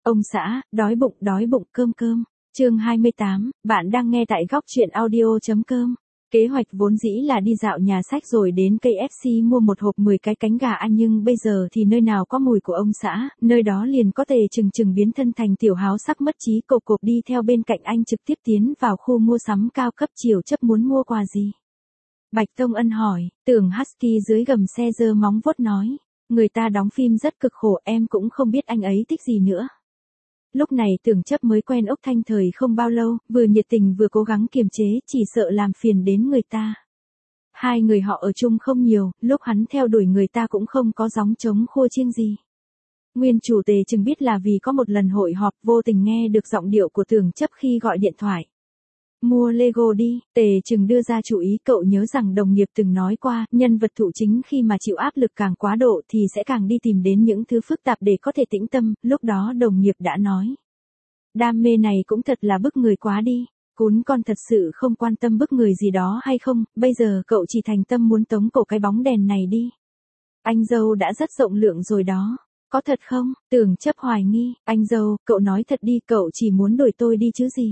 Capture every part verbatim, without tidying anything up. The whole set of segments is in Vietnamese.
Ông xã, đói bụng, đói bụng, cơm cơm. Chương hai mươi tám, bạn đang nghe tại góc truyện audio chấm com. Kế hoạch vốn dĩ là đi dạo nhà sách rồi đến ca ép xê mua một hộp mười cái cánh gà ăn, nhưng bây giờ thì nơi nào có mùi của ông xã, nơi đó liền có Tề Trừng Trừng biến thân thành tiểu háo sắc mất trí cộp cộp đi theo bên cạnh anh trực tiếp tiến vào khu mua sắm cao cấp. Chiều chấp muốn mua quà gì? Bạch Tông Ân hỏi. Tưởng Husky dưới gầm xe giơ móng vuốt nói. Người ta đóng phim rất cực khổ, em cũng không biết anh ấy thích gì nữa. Lúc này Tưởng Chấp mới quen Úc Thanh Thời không bao lâu, vừa nhiệt tình vừa cố gắng kiềm chế, chỉ sợ làm phiền đến người ta. Hai người họ ở chung không nhiều, lúc hắn theo đuổi người ta cũng không có gióng trống khua chiêng gì. Nguyên chủ Tề Trừng biết là vì có một lần hội họp vô tình nghe được giọng điệu của Tưởng Chấp khi gọi điện thoại. Mua Lego đi, Tề Trừng đưa ra chủ ý. Cậu nhớ rằng đồng nghiệp từng nói qua, nhân vật thụ chính khi mà chịu áp lực càng quá độ thì sẽ càng đi tìm đến những thứ phức tạp để có thể tĩnh tâm, lúc đó đồng nghiệp đã nói. Đam mê này cũng thật là bức người quá đi, cún con thật sự không quan tâm bức người gì đó hay không, bây giờ cậu chỉ thành tâm muốn tống cổ cái bóng đèn này đi. Anh dâu đã rất rộng lượng rồi đó. Có thật không? Tưởng Chấp hoài nghi. Anh dâu, cậu nói thật đi, cậu chỉ muốn đuổi tôi đi chứ gì?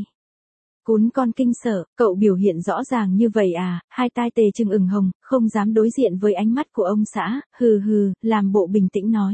Cún con kinh sợ, cậu biểu hiện rõ ràng như vậy à? Hai tai Tề Trừng ửng hồng, không dám đối diện với ánh mắt của ông xã, hừ hừ, làm bộ bình tĩnh nói.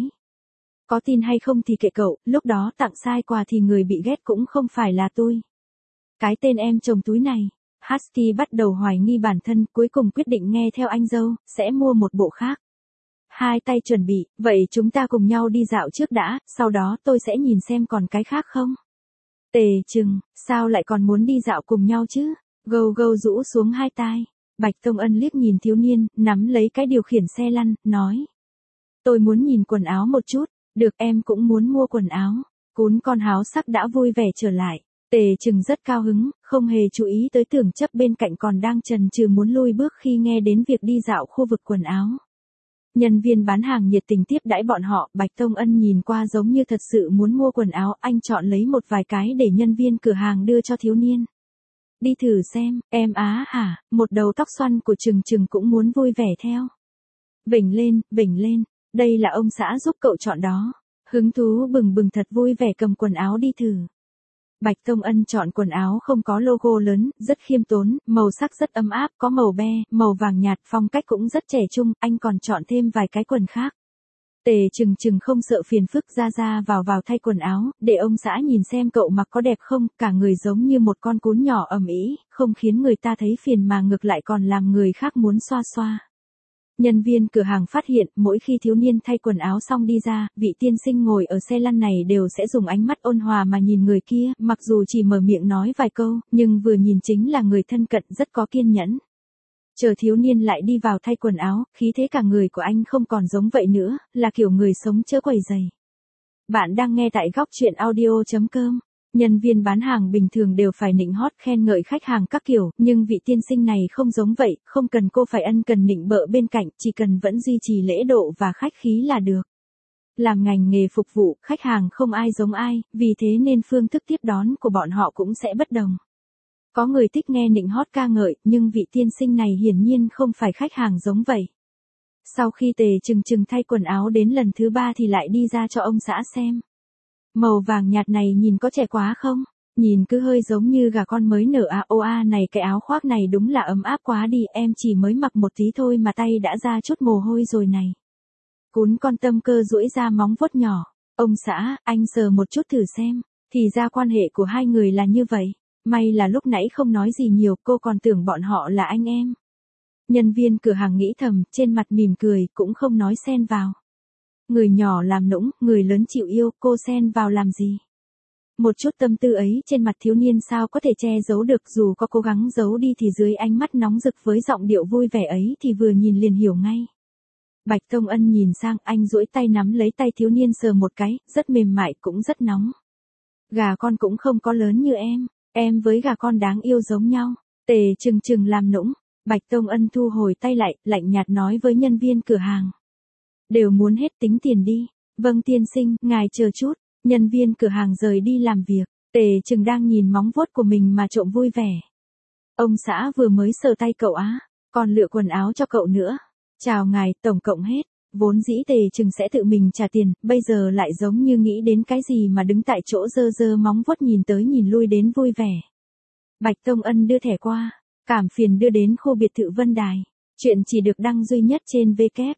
Có tin hay không thì kệ cậu, lúc đó tặng sai quà thì người bị ghét cũng không phải là tôi. Cái tên em chồng túi này. Husky bắt đầu hoài nghi bản thân, cuối cùng quyết định nghe theo anh dâu, sẽ mua một bộ khác. Hai tay chuẩn bị, vậy chúng ta cùng nhau đi dạo trước đã, sau đó tôi sẽ nhìn xem còn cái khác không. Tề Trừng, sao lại còn muốn đi dạo cùng nhau chứ? Gâu gâu rũ xuống hai tai. Bạch Tông Ân liếc nhìn thiếu niên, nắm lấy cái điều khiển xe lăn, nói. Tôi muốn nhìn quần áo một chút, được, em cũng muốn mua quần áo. Cún con háo sắc đã vui vẻ trở lại. Tề Trừng rất cao hứng, không hề chú ý tới Tưởng Chấp bên cạnh còn đang chần chừ muốn lui bước khi nghe đến việc đi dạo khu vực quần áo. Nhân viên bán hàng nhiệt tình tiếp đãi bọn họ. Bạch Tông Ân nhìn qua giống như thật sự muốn mua quần áo, anh chọn lấy một vài cái để nhân viên cửa hàng đưa cho thiếu niên. Đi thử xem, em á hả? Một đầu tóc xoăn của Trừng Trừng cũng muốn vui vẻ theo. Vểnh lên, vểnh lên, đây là ông xã giúp cậu chọn đó. Hứng thú bừng bừng thật vui vẻ cầm quần áo đi thử. Bạch Tông Ân chọn quần áo không có logo lớn, rất khiêm tốn, màu sắc rất ấm áp, có màu be, màu vàng nhạt, phong cách cũng rất trẻ trung, anh còn chọn thêm vài cái quần khác. Tề Trừng Trừng không sợ phiền phức, ra ra vào vào thay quần áo, để ông xã nhìn xem cậu mặc có đẹp không, cả người giống như một con cún nhỏ ầm ĩ, không khiến người ta thấy phiền mà ngược lại còn làm người khác muốn xoa xoa. Nhân viên cửa hàng phát hiện, mỗi khi thiếu niên thay quần áo xong đi ra, vị tiên sinh ngồi ở xe lăn này đều sẽ dùng ánh mắt ôn hòa mà nhìn người kia, mặc dù chỉ mở miệng nói vài câu, nhưng vừa nhìn chính là người thân cận, rất có kiên nhẫn. Chờ thiếu niên lại đi vào thay quần áo, khí thế cả người của anh không còn giống vậy nữa, là kiểu người sống chớ quầy giày. Bạn đang nghe tại góc truyện audio chấm com. Nhân viên bán hàng bình thường đều phải nịnh hót khen ngợi khách hàng các kiểu, nhưng vị tiên sinh này không giống vậy, không cần cô phải ân cần nịnh bợ bên cạnh, chỉ cần vẫn duy trì lễ độ và khách khí là được. Làm ngành nghề phục vụ, khách hàng không ai giống ai, vì thế nên phương thức tiếp đón của bọn họ cũng sẽ bất đồng. Có người thích nghe nịnh hót ca ngợi, nhưng vị tiên sinh này hiển nhiên không phải khách hàng giống vậy. Sau khi Tề Trừng Trừng thay quần áo đến lần thứ ba thì lại đi ra cho ông xã xem. Màu vàng nhạt này nhìn có trẻ quá không? Nhìn cứ hơi giống như gà con mới nở à. Ô a này, cái áo khoác này đúng là ấm áp quá đi, em chỉ mới mặc một tí thôi mà tay đã ra chút mồ hôi rồi này. Cún con tâm cơ duỗi ra móng vuốt nhỏ. Ông xã, anh sờ một chút thử xem. Thì ra quan hệ của hai người là như vậy. May là lúc nãy không nói gì nhiều, cô còn tưởng bọn họ là anh em. Nhân viên cửa hàng nghĩ thầm, trên mặt mỉm cười, cũng không nói xen vào. Người nhỏ làm nũng, người lớn chịu yêu, cô xen vào làm gì? Một chút tâm tư ấy trên mặt thiếu niên sao có thể che giấu được, dù có cố gắng giấu đi thì dưới ánh mắt nóng rực với giọng điệu vui vẻ ấy thì vừa nhìn liền hiểu ngay. Bạch Tông Ân nhìn sang, anh duỗi tay nắm lấy tay thiếu niên sờ một cái, rất mềm mại cũng rất nóng. Gà con cũng không có lớn như em, em với gà con đáng yêu giống nhau. Tề Trừng Trừng làm nũng. Bạch Tông Ân thu hồi tay lại, lạnh nhạt nói với nhân viên cửa hàng. Đều muốn hết tính tiền đi. Vâng tiên sinh, ngài chờ chút. Nhân viên cửa hàng rời đi làm việc. Tề Trừng đang nhìn móng vuốt của mình mà trộm vui vẻ. Ông xã vừa mới sờ tay cậu á, còn lựa quần áo cho cậu nữa. Chào ngài, tổng cộng hết vốn dĩ Tề Trừng sẽ tự mình trả tiền, bây giờ lại giống như nghĩ đến cái gì mà đứng tại chỗ giơ giơ móng vuốt nhìn tới nhìn lui đến vui vẻ. Bạch Tông Ân đưa thẻ qua, cảm phiền đưa đến khu biệt thự Vân Đài. Chuyện chỉ được đăng duy nhất trên W S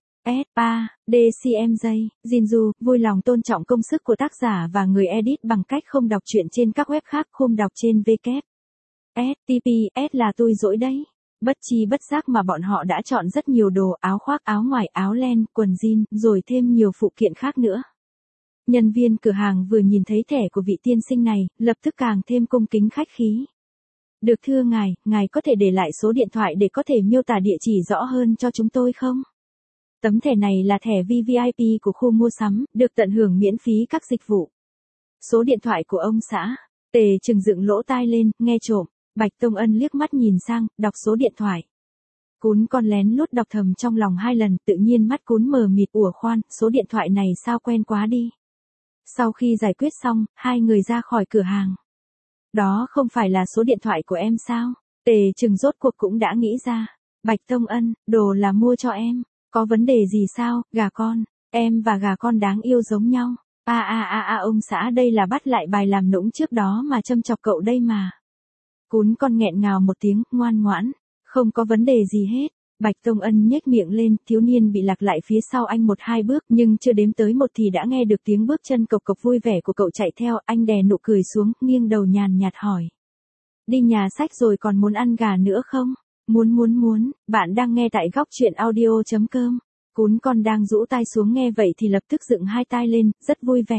A D C M J. Jinju vui lòng tôn trọng công sức của tác giả và người edit bằng cách không đọc truyện trên các web khác, không đọc trên W S T P S là tôi dỗi đấy. Bất chi bất giác mà bọn họ đã chọn rất nhiều đồ, áo khoác, áo ngoài, áo len, quần jean, rồi thêm nhiều phụ kiện khác nữa. Nhân viên cửa hàng vừa nhìn thấy thẻ của vị tiên sinh này, lập tức càng thêm cung kính khách khí. Được thưa ngài, ngài có thể để lại số điện thoại để có thể miêu tả địa chỉ rõ hơn cho chúng tôi không? Tấm thẻ này là thẻ V V I P của khu mua sắm, được tận hưởng miễn phí các dịch vụ. Số điện thoại của ông xã. Tề Trừng dựng lỗ tai lên, nghe trộm. Bạch Tông Ân liếc mắt nhìn sang, đọc số điện thoại. Cún con lén lút đọc thầm trong lòng hai lần, tự nhiên mắt cún mờ mịt, ủa khoan, số điện thoại này sao quen quá đi. Sau khi giải quyết xong, hai người ra khỏi cửa hàng. Đó không phải là số điện thoại của em sao? Tề Trừng rốt cuộc cũng đã nghĩ ra. Bạch Tông Ân, đồ là mua cho em. Có vấn đề gì sao, gà con? Em và gà con đáng yêu giống nhau. A a a a ông xã đây là bắt lại bài làm nũng trước đó mà châm chọc cậu đây mà. Cún con nghẹn ngào một tiếng, ngoan ngoãn. Không có vấn đề gì hết. Bạch Tông Ân nhếch miệng lên, thiếu niên bị lạc lại phía sau anh một hai bước, nhưng chưa đếm tới một thì đã nghe được tiếng bước chân cộc cộc vui vẻ của cậu chạy theo, anh đè nụ cười xuống, nghiêng đầu nhàn nhạt hỏi. Đi nhà sách rồi còn muốn ăn gà nữa không? Muốn muốn muốn, bạn đang nghe tại góc truyện audio chấm com. Cún con đang rũ tai xuống nghe vậy thì lập tức dựng hai tai lên, rất vui vẻ.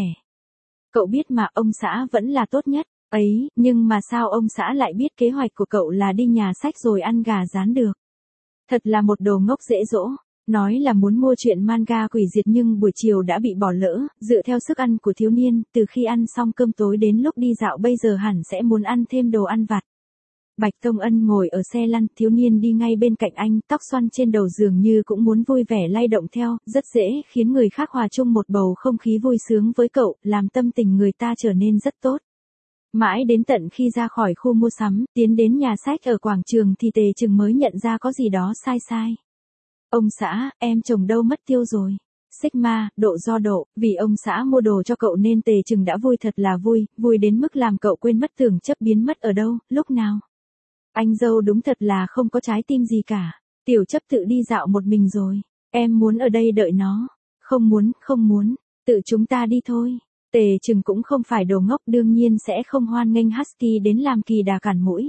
Cậu biết mà ông xã vẫn là tốt nhất. Ấy, nhưng mà sao ông xã lại biết kế hoạch của cậu là đi nhà sách rồi ăn gà rán được? Thật là một đồ ngốc dễ dỗ. Nói là muốn mua chuyện manga quỷ diệt nhưng buổi chiều đã bị bỏ lỡ, dựa theo sức ăn của thiếu niên, từ khi ăn xong cơm tối đến lúc đi dạo bây giờ hẳn sẽ muốn ăn thêm đồ ăn vặt. Bạch Tông Ân ngồi ở xe lăn, thiếu niên đi ngay bên cạnh anh, tóc xoăn trên đầu dường như cũng muốn vui vẻ lay động theo, rất dễ khiến người khác hòa chung một bầu không khí vui sướng với cậu, làm tâm tình người ta trở nên rất tốt. Mãi đến tận khi ra khỏi khu mua sắm, tiến đến nhà sách ở quảng trường thì Tề Trừng mới nhận ra có gì đó sai sai. Ông xã, em chồng đâu mất tiêu rồi. Sigma, độ do độ, vì ông xã mua đồ cho cậu nên Tề Trừng đã vui thật là vui, vui đến mức làm cậu quên mất tưởng chấp biến mất ở đâu, lúc nào. Anh dâu đúng thật là không có trái tim gì cả. Tiểu chấp tự đi dạo một mình rồi. Em muốn ở đây đợi nó. Không muốn, không muốn. Tự chúng ta đi thôi. Tề Trừng cũng không phải đồ ngốc, đương nhiên sẽ không hoan nghênh Husky đến làm kỳ đà cản mũi.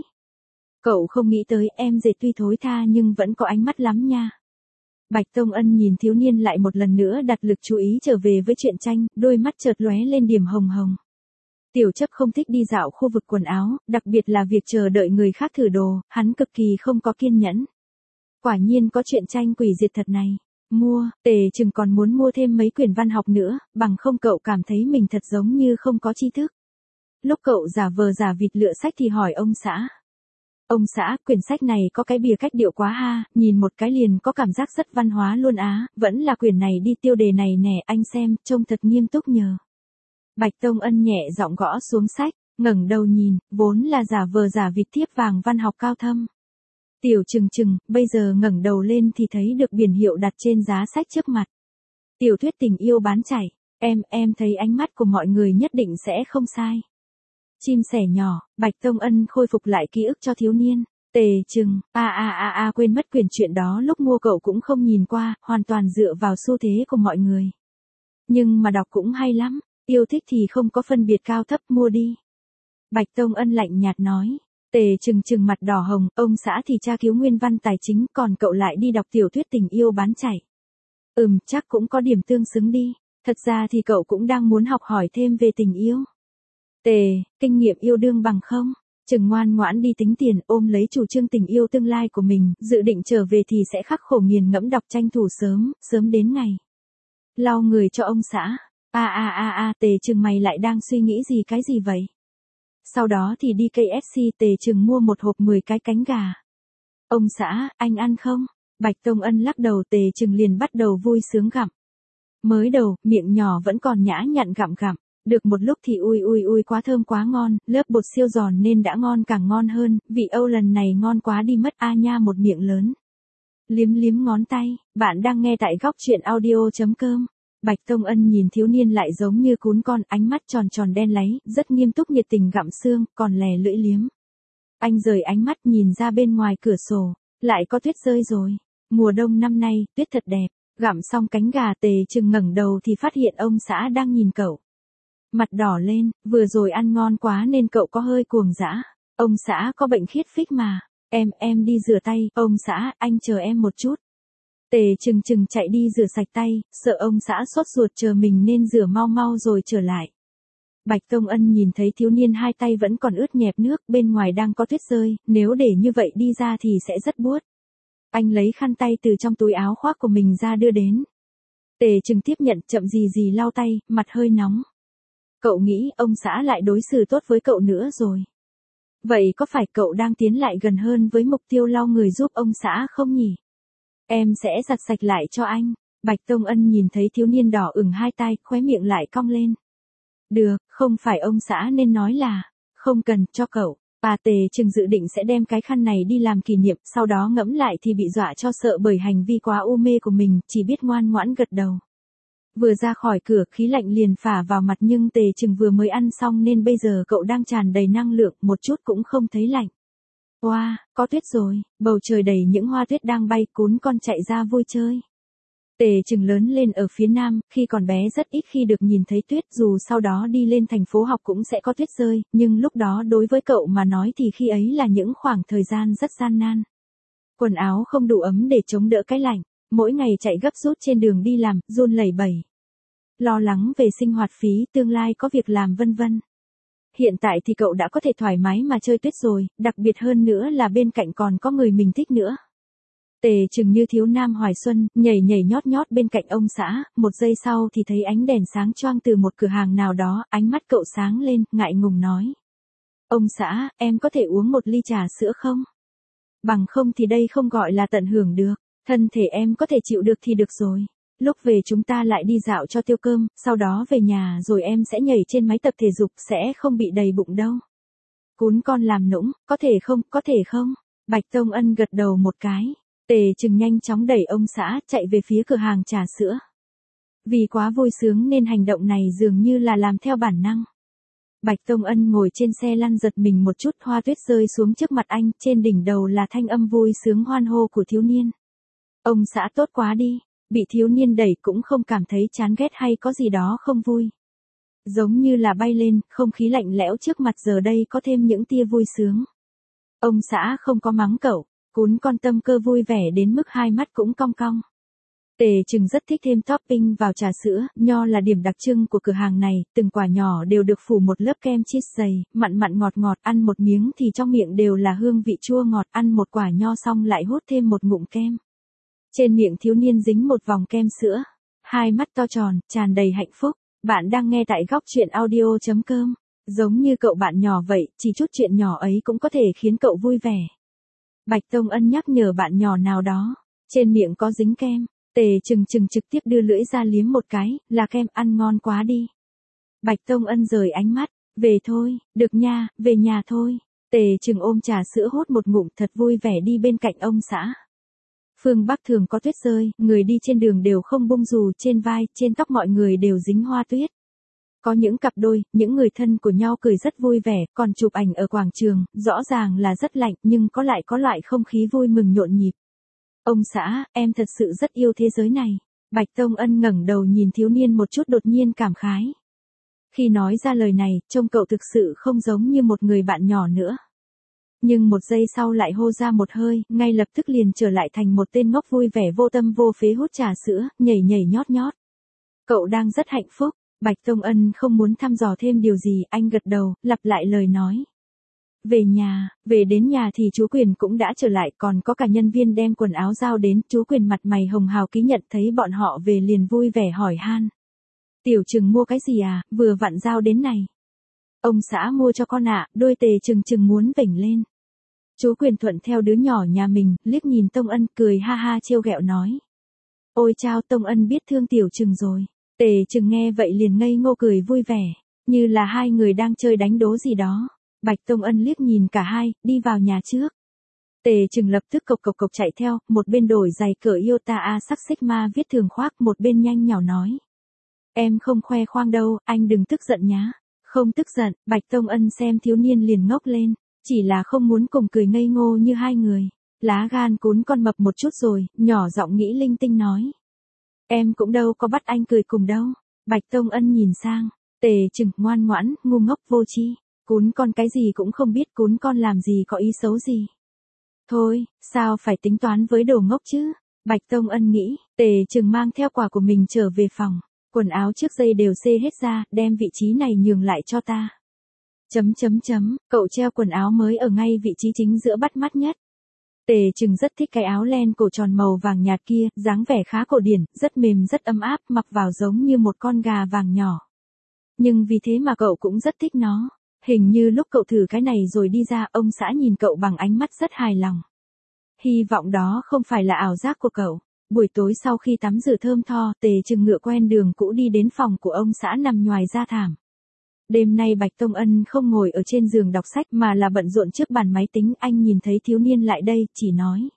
Cậu không nghĩ tới em dệt tuy thối tha nhưng vẫn có ánh mắt lắm nha. Bạch Tông Ân nhìn thiếu niên lại một lần nữa đặt lực chú ý trở về với truyện tranh, đôi mắt chợt lóe lên điểm hồng hồng. Tiểu chấp không thích đi dạo khu vực quần áo, đặc biệt là việc chờ đợi người khác thử đồ, hắn cực kỳ không có kiên nhẫn. Quả nhiên có truyện tranh quỷ diệt thật này. Mua, Tề Trừng còn muốn mua thêm mấy quyển văn học nữa, bằng không cậu cảm thấy mình thật giống như không có tri thức. Lúc cậu giả vờ giả vịt lựa sách thì hỏi ông xã. Ông xã, quyển sách này có cái bìa cách điệu quá ha, nhìn một cái liền có cảm giác rất văn hóa luôn á, vẫn là quyển này đi, tiêu đề này nè, anh xem, trông thật nghiêm túc nhờ. Bạch Tông Ân nhẹ giọng gõ xuống sách, ngẩng đầu nhìn, vốn là giả vờ giả vịt thiếp vàng văn học cao thâm. Tiểu Trừng Trừng, bây giờ ngẩng đầu lên thì thấy được biển hiệu đặt trên giá sách trước mặt. Tiểu thuyết tình yêu bán chạy, em, em thấy ánh mắt của mọi người nhất định sẽ không sai. Chim sẻ nhỏ, Bạch Tông Ân khôi phục lại ký ức cho thiếu niên. Tề Trừng, a a a a quên mất quyển chuyện đó lúc mua cậu cũng không nhìn qua, hoàn toàn dựa vào xu thế của mọi người. Nhưng mà đọc cũng hay lắm, yêu thích thì không có phân biệt cao thấp, mua đi. Bạch Tông Ân lạnh nhạt nói. Tề Trừng Trừng mặt đỏ hồng, ông xã thì tra cứu nguyên văn tài chính, còn cậu lại đi đọc tiểu thuyết tình yêu bán chạy. Ừm, chắc cũng có điểm tương xứng đi, thật ra thì cậu cũng đang muốn học hỏi thêm về tình yêu. Tề, kinh nghiệm yêu đương bằng không? Trừng ngoan ngoãn đi tính tiền, ôm lấy chủ trương tình yêu tương lai của mình, dự định trở về thì sẽ khắc khổ nghiền ngẫm đọc tranh thủ sớm, sớm đến ngày. Lau người cho ông xã. A a a a, Tề Trừng mày lại đang suy nghĩ gì cái gì vậy? Sau đó thì đi K F C, Tề Trừng mua một hộp mười cái cánh gà. Ông xã, anh ăn không? Bạch Tông Ân lắc đầu, Tề Trừng liền bắt đầu vui sướng gặm. Mới đầu, miệng nhỏ vẫn còn nhã nhặn gặm gặm. Được một lúc thì ui ui ui quá thơm quá ngon, lớp bột siêu giòn nên đã ngon càng ngon hơn, vị Âu lần này ngon quá đi mất a nha, một miệng lớn. Liếm liếm ngón tay, bạn đang nghe tại góc chuyện audio chấm com. Bạch Tông Ân nhìn thiếu niên lại giống như cún con, ánh mắt tròn tròn đen láy, rất nghiêm túc nhiệt tình gặm xương, còn lè lưỡi liếm. Anh rời ánh mắt nhìn ra bên ngoài cửa sổ, lại có tuyết rơi rồi. Mùa đông năm nay, tuyết thật đẹp. Gặm xong cánh gà, Tề Trừng ngẩng đầu thì phát hiện ông xã đang nhìn cậu. Mặt đỏ lên, vừa rồi ăn ngon quá nên cậu có hơi cuồng dã. Ông xã có bệnh khiết phích mà. Em, em đi rửa tay, ông xã, anh chờ em một chút. Tề Trừng Trừng chạy đi rửa sạch tay, sợ ông xã sốt ruột chờ mình nên rửa mau mau rồi trở lại. Bạch Tông Ân nhìn thấy thiếu niên hai tay vẫn còn ướt nhẹp nước, bên ngoài đang có tuyết rơi, nếu để như vậy đi ra thì sẽ rất buốt. Anh lấy khăn tay từ trong túi áo khoác của mình ra đưa đến. Tề Trừng tiếp nhận, chậm gì gì lau tay, mặt hơi nóng. Cậu nghĩ ông xã lại đối xử tốt với cậu nữa rồi. Vậy có phải cậu đang tiến lại gần hơn với mục tiêu lau người giúp ông xã không nhỉ? Em sẽ giặt sạch lại cho anh. Bạch Tông Ân nhìn thấy thiếu niên đỏ ửng hai tay, khóe miệng lại cong lên. Được, không phải ông xã nên nói là, không cần, cho cậu. Bà Tề Trừng dự định sẽ đem cái khăn này đi làm kỷ niệm, sau đó ngẫm lại thì bị dọa cho sợ bởi hành vi quá u mê của mình, chỉ biết ngoan ngoãn gật đầu. Vừa ra khỏi cửa, khí lạnh liền phả vào mặt nhưng Tề Trừng vừa mới ăn xong nên bây giờ cậu đang tràn đầy năng lượng, một chút cũng không thấy lạnh. Wow, có tuyết rồi, bầu trời đầy những hoa tuyết đang bay, cún con chạy ra vui chơi. Tề Trừng lớn lên ở phía Nam, khi còn bé rất ít khi được nhìn thấy tuyết, dù sau đó đi lên thành phố học cũng sẽ có tuyết rơi, nhưng lúc đó đối với cậu mà nói thì khi ấy là những khoảng thời gian rất gian nan. Quần áo không đủ ấm để chống đỡ cái lạnh, mỗi ngày chạy gấp rút trên đường đi làm, run lẩy bẩy. Lo lắng về sinh hoạt phí, tương lai có việc làm vân vân. Hiện tại thì cậu đã có thể thoải mái mà chơi tuyết rồi, đặc biệt hơn nữa là bên cạnh còn có người mình thích nữa. Tề Trừng như thiếu nam hoài xuân, nhảy nhảy nhót nhót bên cạnh ông xã, một giây sau thì thấy ánh đèn sáng choang từ một cửa hàng nào đó, ánh mắt cậu sáng lên, ngại ngùng nói. Ông xã, em có thể uống một ly trà sữa không? Bằng không thì đây không gọi là tận hưởng được, thân thể em có thể chịu được thì được rồi. Lúc về chúng ta lại đi dạo cho tiêu cơm, sau đó về nhà rồi em sẽ nhảy trên máy tập thể dục, sẽ không bị đầy bụng đâu. Cún con làm nũng, có thể không, có thể không? Bạch Tông Ân gật đầu một cái. Tề Trừng nhanh chóng đẩy ông xã, chạy về phía cửa hàng trà sữa. Vì quá vui sướng nên hành động này dường như là làm theo bản năng. Bạch Tông Ân ngồi trên xe lăn giật mình một chút, hoa tuyết rơi xuống trước mặt anh, trên đỉnh đầu là thanh âm vui sướng hoan hô của thiếu niên. Ông xã tốt quá đi, bị thiếu niên đẩy cũng không cảm thấy chán ghét hay có gì đó không vui. Giống như là bay lên, không khí lạnh lẽo trước mặt giờ đây có thêm những tia vui sướng. Ông xã không có mắng cậu. Cún con tâm cơ vui vẻ đến mức hai mắt cũng cong cong. Tề Trừng rất thích thêm topping vào trà sữa, nho là điểm đặc trưng của cửa hàng này, từng quả nhỏ đều được phủ một lớp kem cheese dày, mặn mặn ngọt ngọt, ăn một miếng thì trong miệng đều là hương vị chua ngọt, ăn một quả nho xong lại hút thêm một ngụm kem. Trên miệng thiếu niên dính một vòng kem sữa, hai mắt to tròn, tràn đầy hạnh phúc. Bạn đang nghe tại góc chuyện audio chấm com. Giống như cậu bạn nhỏ vậy, chỉ chút chuyện nhỏ ấy cũng có thể khiến cậu vui vẻ. Bạch Tông Ân nhắc nhở bạn nhỏ nào đó, trên miệng có dính kem, Tề Trừng Trừng trực tiếp đưa lưỡi ra liếm một cái, là kem, ăn ngon quá đi. Bạch Tông Ân rời ánh mắt, về thôi, được nha, về nhà thôi. Tề Trừng ôm trà sữa hút một ngụm thật vui vẻ đi bên cạnh ông xã. Phương Bắc thường có tuyết rơi, người đi trên đường đều không bung dù, trên vai, trên tóc mọi người đều dính hoa tuyết. Có những cặp đôi, những người thân của nhau cười rất vui vẻ, còn chụp ảnh ở quảng trường, rõ ràng là rất lạnh nhưng có lại có loại không khí vui mừng nhộn nhịp. Ông xã, em thật sự rất yêu thế giới này. Bạch Tông Ân ngẩng đầu nhìn thiếu niên một chút đột nhiên cảm khái. Khi nói ra lời này, trông cậu thực sự không giống như một người bạn nhỏ nữa. Nhưng một giây sau lại hô ra một hơi, ngay lập tức liền trở lại thành một tên ngốc vui vẻ vô tâm vô phế hút trà sữa, nhảy nhảy nhót nhót. Cậu đang rất hạnh phúc. Bạch Tông Ân không muốn thăm dò thêm điều gì, anh gật đầu, lặp lại lời nói. Về nhà, về đến nhà thì chú Quyền cũng đã trở lại, còn có cả nhân viên đem quần áo giao đến, chú Quyền mặt mày hồng hào ký nhận, thấy bọn họ về liền vui vẻ hỏi han. Tiểu Trừng mua cái gì à, vừa vặn giao đến này. Ông xã mua cho con ạ, đôi Tề Trừng Trừng muốn vểnh lên. Chú Quyền thuận theo đứa nhỏ nhà mình, liếc nhìn Tông Ân, cười ha ha trêu ghẹo nói. Ôi chao, Tông Ân biết thương Tiểu Trừng rồi. Tề Trừng nghe vậy liền ngây ngô cười vui vẻ, như là hai người đang chơi đánh đố gì đó. Bạch Tông Ân liếc nhìn cả hai, đi vào nhà trước. Tề Trừng lập tức cộc cộc cộc chạy theo, một bên đổi giày cỡ Iota A sắc Sigma viết thường khoác, một bên nhanh nhảu nói. Em không khoe khoang đâu, anh đừng tức giận nhá. Không tức giận, Bạch Tông Ân xem thiếu niên liền ngốc lên, chỉ là không muốn cùng cười ngây ngô như hai người. Lá gan cún con mập một chút rồi, nhỏ giọng nghĩ linh tinh nói. Em cũng đâu có bắt anh cười cùng đâu. Bạch Tông Ân nhìn sang, Tề Trừng ngoan ngoãn, ngu ngốc vô tri. Cún con cái gì cũng không biết, cún con làm gì có ý xấu gì. Thôi, sao phải tính toán với đồ ngốc chứ? Bạch Tông Ân nghĩ, Tề Trừng mang theo quà của mình trở về phòng. Quần áo trước dây đều xê hết ra, đem vị trí này nhường lại cho ta. Chấm chấm chấm, cậu treo quần áo mới ở ngay vị trí chính giữa bắt mắt nhất. Tề Trừng rất thích cái áo len cổ tròn màu vàng nhạt kia, dáng vẻ khá cổ điển, rất mềm rất ấm áp, mặc vào giống như một con gà vàng nhỏ. Nhưng vì thế mà cậu cũng rất thích nó. Hình như lúc cậu thử cái này rồi đi ra, ông xã nhìn cậu bằng ánh mắt rất hài lòng. Hy vọng đó không phải là ảo giác của cậu. Buổi tối sau khi tắm rửa thơm tho, Tề Trừng ngựa quen đường cũ đi đến phòng của ông xã nằm nhoài ra thảm. Đêm nay Bạch Tông Ân không ngồi ở trên giường đọc sách mà là bận rộn trước bàn máy tính. Anh nhìn thấy thiếu niên lại đây, chỉ nói.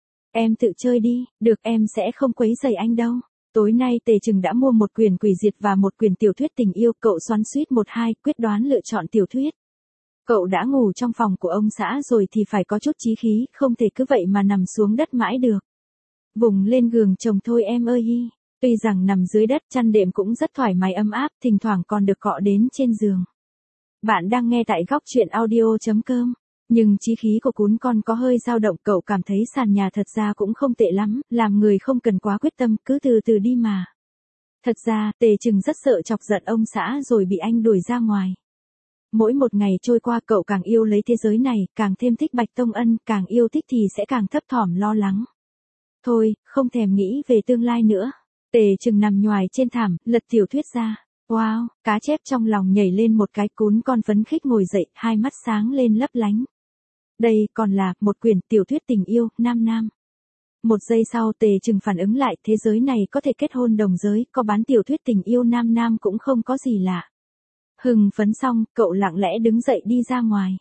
Em tự chơi đi, được, em sẽ không quấy rầy anh đâu. Tối nay Tề Trừng đã mua một quyển Quỷ Diệt và một quyển tiểu thuyết tình yêu, cậu xoắn xuýt một hai, quyết đoán lựa chọn tiểu thuyết. Cậu đã ngủ trong phòng của ông xã rồi thì phải có chút chí khí, không thể cứ vậy mà nằm xuống đất mãi được. Vùng lên giường chồng thôi em ơi hi. Tuy rằng nằm dưới đất chăn đệm cũng rất thoải mái ấm áp, thỉnh thoảng còn được cọ đến trên giường. Bạn đang nghe tại góc truyện audio chấm com. Nhưng chí khí của cún con có hơi dao động, cậu cảm thấy sàn nhà thật ra cũng không tệ lắm, làm người không cần quá quyết tâm, cứ từ từ đi mà. Thật ra, Tề Trừng rất sợ chọc giận ông xã rồi bị anh đuổi ra ngoài. Mỗi một ngày trôi qua cậu càng yêu lấy thế giới này, càng thêm thích Bạch Tông Ân, càng yêu thích thì sẽ càng thấp thỏm lo lắng. Thôi, không thèm nghĩ về tương lai nữa. Tề Trừng nằm nhoài trên thảm, lật tiểu thuyết ra. Wow, cá chép trong lòng nhảy lên một cái, cún con phấn khích ngồi dậy, hai mắt sáng lên lấp lánh. Đây còn là một quyển tiểu thuyết tình yêu, nam nam. Một giây sau Tề Trừng phản ứng lại, thế giới này có thể kết hôn đồng giới, có bán tiểu thuyết tình yêu nam nam cũng không có gì lạ. Hừng phấn xong, cậu lặng lẽ đứng dậy đi ra ngoài.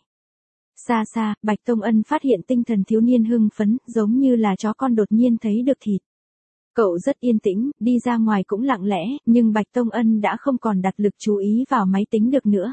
Xa xa, Bạch Tông Ân phát hiện tinh thần thiếu niên hưng phấn, giống như là chó con đột nhiên thấy được thịt. Cậu rất yên tĩnh, đi ra ngoài cũng lặng lẽ, nhưng Bạch Tông Ân đã không còn đặt lực chú ý vào máy tính được nữa.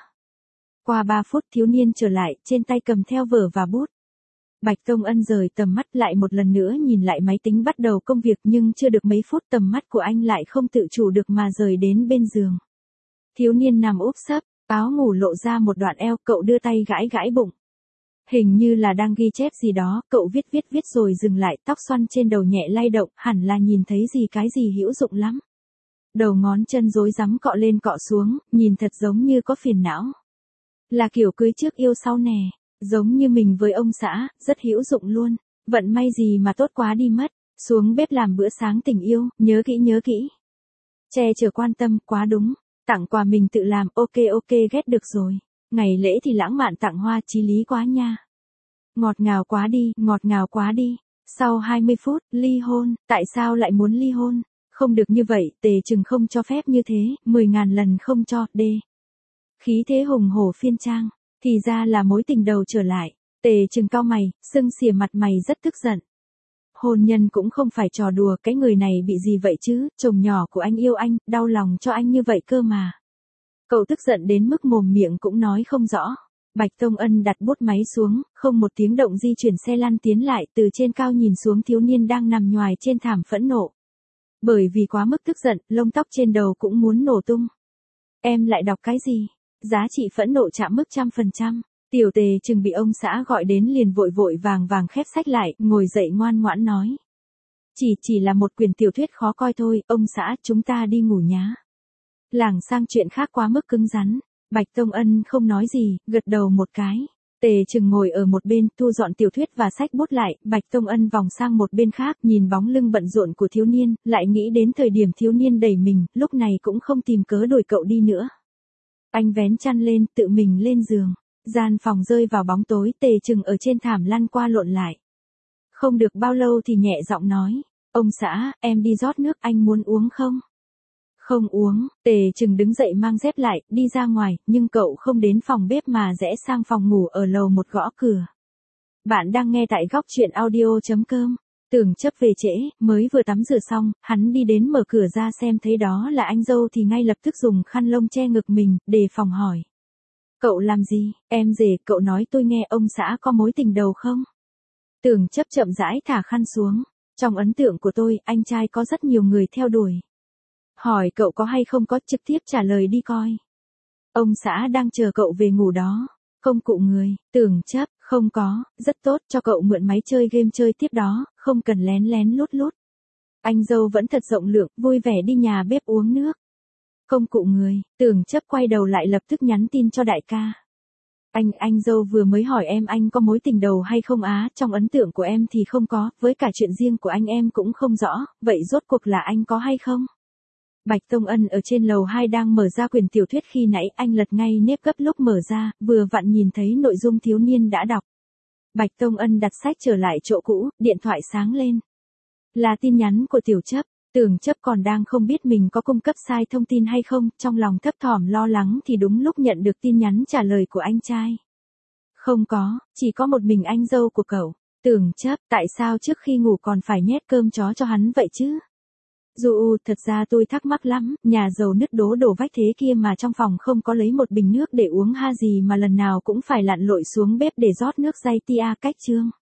Qua ba phút thiếu niên trở lại, trên tay cầm theo vở và bút. Bạch Tông Ân rời tầm mắt lại một lần nữa nhìn lại máy tính bắt đầu công việc, nhưng chưa được mấy phút tầm mắt của anh lại không tự chủ được mà rời đến bên giường. Thiếu niên nằm úp sấp, áo ngủ lộ ra một đoạn eo, cậu đưa tay gãi gãi bụng. Hình như là đang ghi chép gì đó, cậu viết viết viết rồi dừng lại, tóc xoăn trên đầu nhẹ lay động, hẳn là nhìn thấy gì cái gì hữu dụng lắm. Đầu ngón chân rối rắm cọ lên cọ xuống, nhìn thật giống như có phiền não. Là kiểu cưới trước yêu sau nè, giống như mình với ông xã, rất hữu dụng luôn. Vận may gì mà tốt quá đi mất, xuống bếp làm bữa sáng tình yêu, nhớ kỹ nhớ kỹ. Che chở quan tâm, quá đúng. Tặng quà mình tự làm, ok ok ghét được rồi. Ngày lễ thì lãng mạn tặng hoa, chí lý quá nha. Ngọt ngào quá đi, ngọt ngào quá đi. Sau hai mươi phút, ly hôn, tại sao lại muốn ly hôn? Không được như vậy, Tề Trừng không cho phép như thế, mười ngàn lần không cho, đê. Khí thế hùng hổ phiên trang, thì ra là mối tình đầu trở lại. Tề Trừng cau mày, sưng xỉa mặt mày rất tức giận. Hôn nhân cũng không phải trò đùa, cái người này bị gì vậy chứ, chồng nhỏ của anh yêu anh, đau lòng cho anh như vậy cơ mà. Cậu tức giận đến mức mồm miệng cũng nói không rõ. Bạch Tông Ân đặt bút máy xuống, không một tiếng động di chuyển xe lăn tiến lại, từ trên cao nhìn xuống thiếu niên đang nằm nhoài trên thảm phẫn nộ. Bởi vì quá mức tức giận, lông tóc trên đầu cũng muốn nổ tung. Em lại đọc cái gì? Giá trị phẫn nộ chạm mức trăm phần trăm. Tiểu Tề Trừng bị ông xã gọi đến liền vội vội vàng vàng khép sách lại, ngồi dậy ngoan ngoãn nói. Chỉ chỉ là một quyển tiểu thuyết khó coi thôi, ông xã, chúng ta đi ngủ nhá. Lảng sang chuyện khác quá mức cứng rắn. Bạch Tông Ân không nói gì, gật đầu một cái. Tề Trừng ngồi ở một bên, thu dọn tiểu thuyết và sách bút lại, Bạch Tông Ân vòng sang một bên khác, nhìn bóng lưng bận rộn của thiếu niên, lại nghĩ đến thời điểm thiếu niên đẩy mình, lúc này cũng không tìm cớ đuổi cậu đi nữa. Anh vén chăn lên, tự mình lên giường. Gian phòng rơi vào bóng tối, Tề Trừng ở trên thảm lăn qua lộn lại. Không được bao lâu thì nhẹ giọng nói, ông xã, em đi rót nước, anh muốn uống không? Không uống, Tề Trừng đứng dậy mang dép lại, đi ra ngoài, nhưng cậu không đến phòng bếp mà rẽ sang phòng ngủ ở lầu một gõ cửa. Bạn đang nghe tại góc chuyện audio chấm com. Tưởng Chấp về trễ, mới vừa tắm rửa xong, hắn đi đến mở cửa ra xem thấy đó là anh dâu thì ngay lập tức dùng khăn lông che ngực mình, đề phòng hỏi. Cậu làm gì, em rể, cậu nói tôi nghe ông xã có mối tình đầu không? Tưởng Chấp chậm rãi thả khăn xuống. Trong ấn tượng của tôi, anh trai có rất nhiều người theo đuổi. Hỏi cậu có hay không có, trực tiếp trả lời đi coi. Ông xã đang chờ cậu về ngủ đó. Không cụ người, Tưởng Chấp, không có, rất tốt, cho cậu mượn máy chơi game chơi tiếp đó, không cần lén lén lút lút. Anh dâu vẫn thật rộng lượng, vui vẻ đi nhà bếp uống nước. Không cụ người, Tưởng Chấp quay đầu lại lập tức nhắn tin cho đại ca. Anh, anh dâu vừa mới hỏi em anh có mối tình đầu hay không á, trong ấn tượng của em thì không có, với cả chuyện riêng của anh em cũng không rõ, vậy rốt cuộc là anh có hay không? Bạch Tông Ân ở trên lầu hai đang mở ra quyển tiểu thuyết khi nãy anh lật ngay nếp gấp lúc mở ra, vừa vặn nhìn thấy nội dung thiếu niên đã đọc. Bạch Tông Ân đặt sách trở lại chỗ cũ, điện thoại sáng lên. Là tin nhắn của Tiểu Chấp. Tưởng Chấp còn đang không biết mình có cung cấp sai thông tin hay không, trong lòng thấp thỏm lo lắng thì đúng lúc nhận được tin nhắn trả lời của anh trai. Không có, chỉ có một mình anh dâu của cậu. Tưởng Chấp, tại sao trước khi ngủ còn phải nhét cơm chó cho hắn vậy chứ? Dù, thật ra tôi thắc mắc lắm, nhà giàu nứt đố đổ vách thế kia mà trong phòng không có lấy một bình nước để uống ha gì mà lần nào cũng phải lặn lội xuống bếp để rót nước day tia cách chương.